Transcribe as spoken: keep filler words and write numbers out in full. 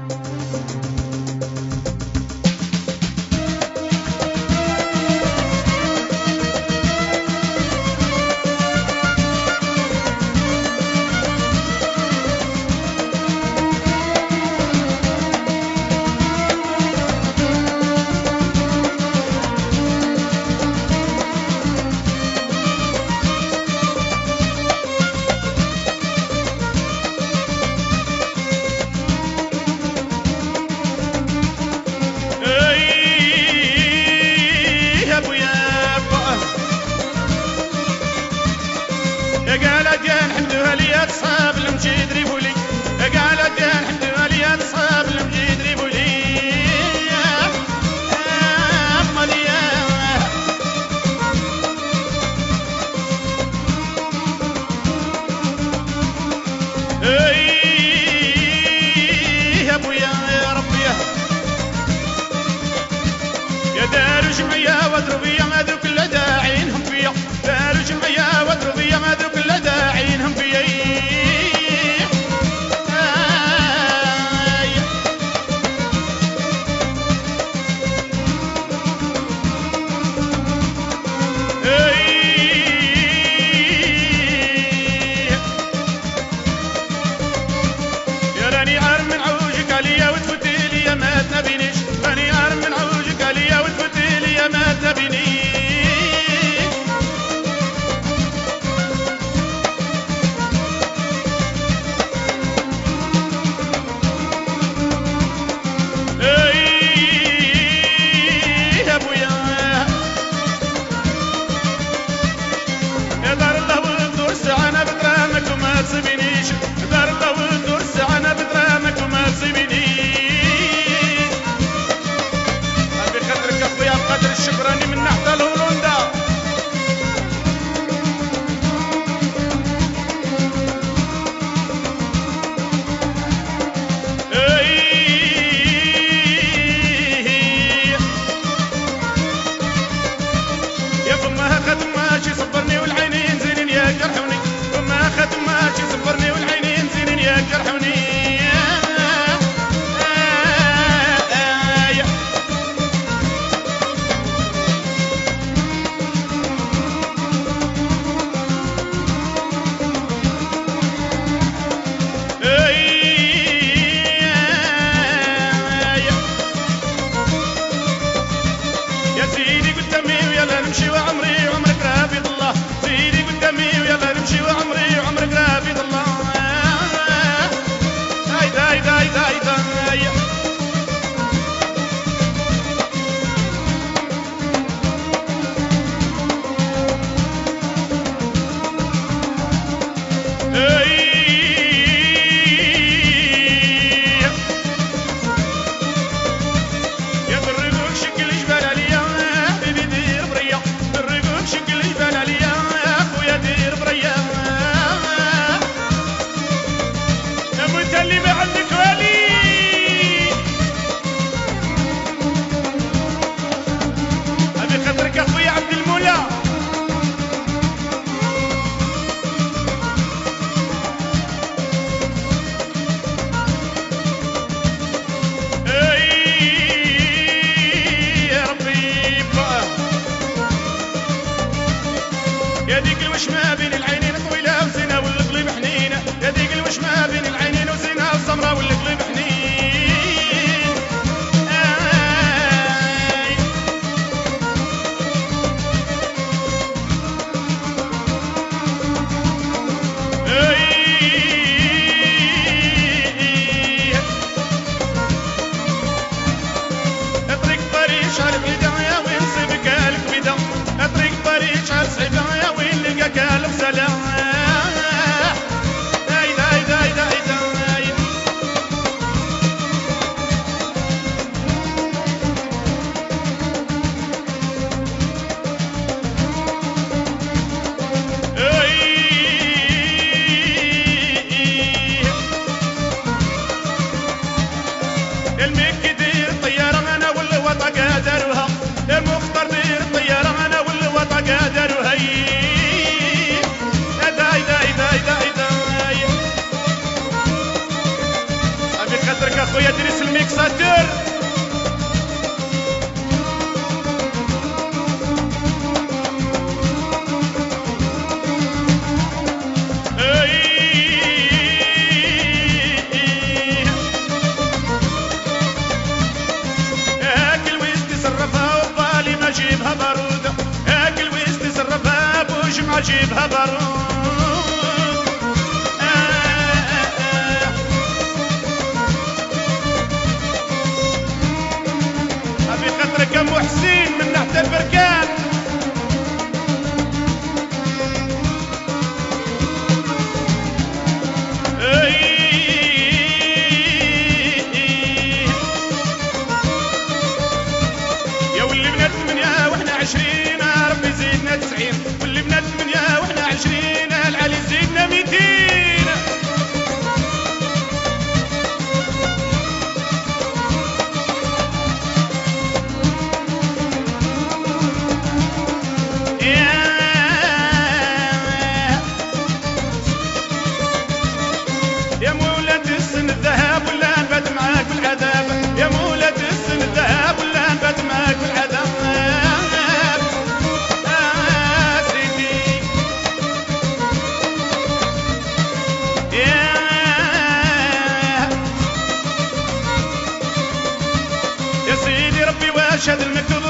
قال جان حمدوها لي تصاب المجيد ريبولي قال جان حمدوها لي تصاب المجيد ريبولي ماليا اي يا ابويا يا ربي يا دار جمعيه واضربيه ما ادرك الا داعينهم فيا دار جمعيه واضربيه ما ادرك الا داعينهم فيا يا راني عار من عوجك عليا وتفوتي لي ما تنبينيش راني عار من عوجك عليا وتفوتي لي ما تنبينيش شكراني من نحت الهولندا يا فما خدم ماشي صبرني والعينين زينين يا جرحوني فما خدم ماشي صبرني والعينين زينين يا جرحوني نمشي وعمري وعمرك رافض الله سيدي قدامي ويلا نمشي وعمري وعمرك رافض الله هاي داي داي داي داي يا بالرقوق شكل جبال عليا شكل جبال عليا يا اخويا دير بريا يا موت اللي ما عندك والي ابي خاطرك اخويا عبد المولى يا ديك الوش ما بين العينين طويله وزينه والقلب حنينه يا ديك الوش ما بين العينين وزينه السمراء اخويا دريس الميكساتور. اكل ويست صرفها وبالي ما جيبها بارود، اكل ويست صرفها بوش ما جيبها بارود. ابو حسين من تحت البركان. يا واللي بنا ثمانية واحنا عشرين ربي زيدنا تسعين، واللي بنا ثمانية واحنا عشرين العلي زيدنا ميتين. يا مولات السن الذهب ولا نبات معاك بالعذاب، يا مولات السن الذهب ولا نبات معاك بالعذاب. آه سيدي يا يا سيدي ربي واش هذا المكتوب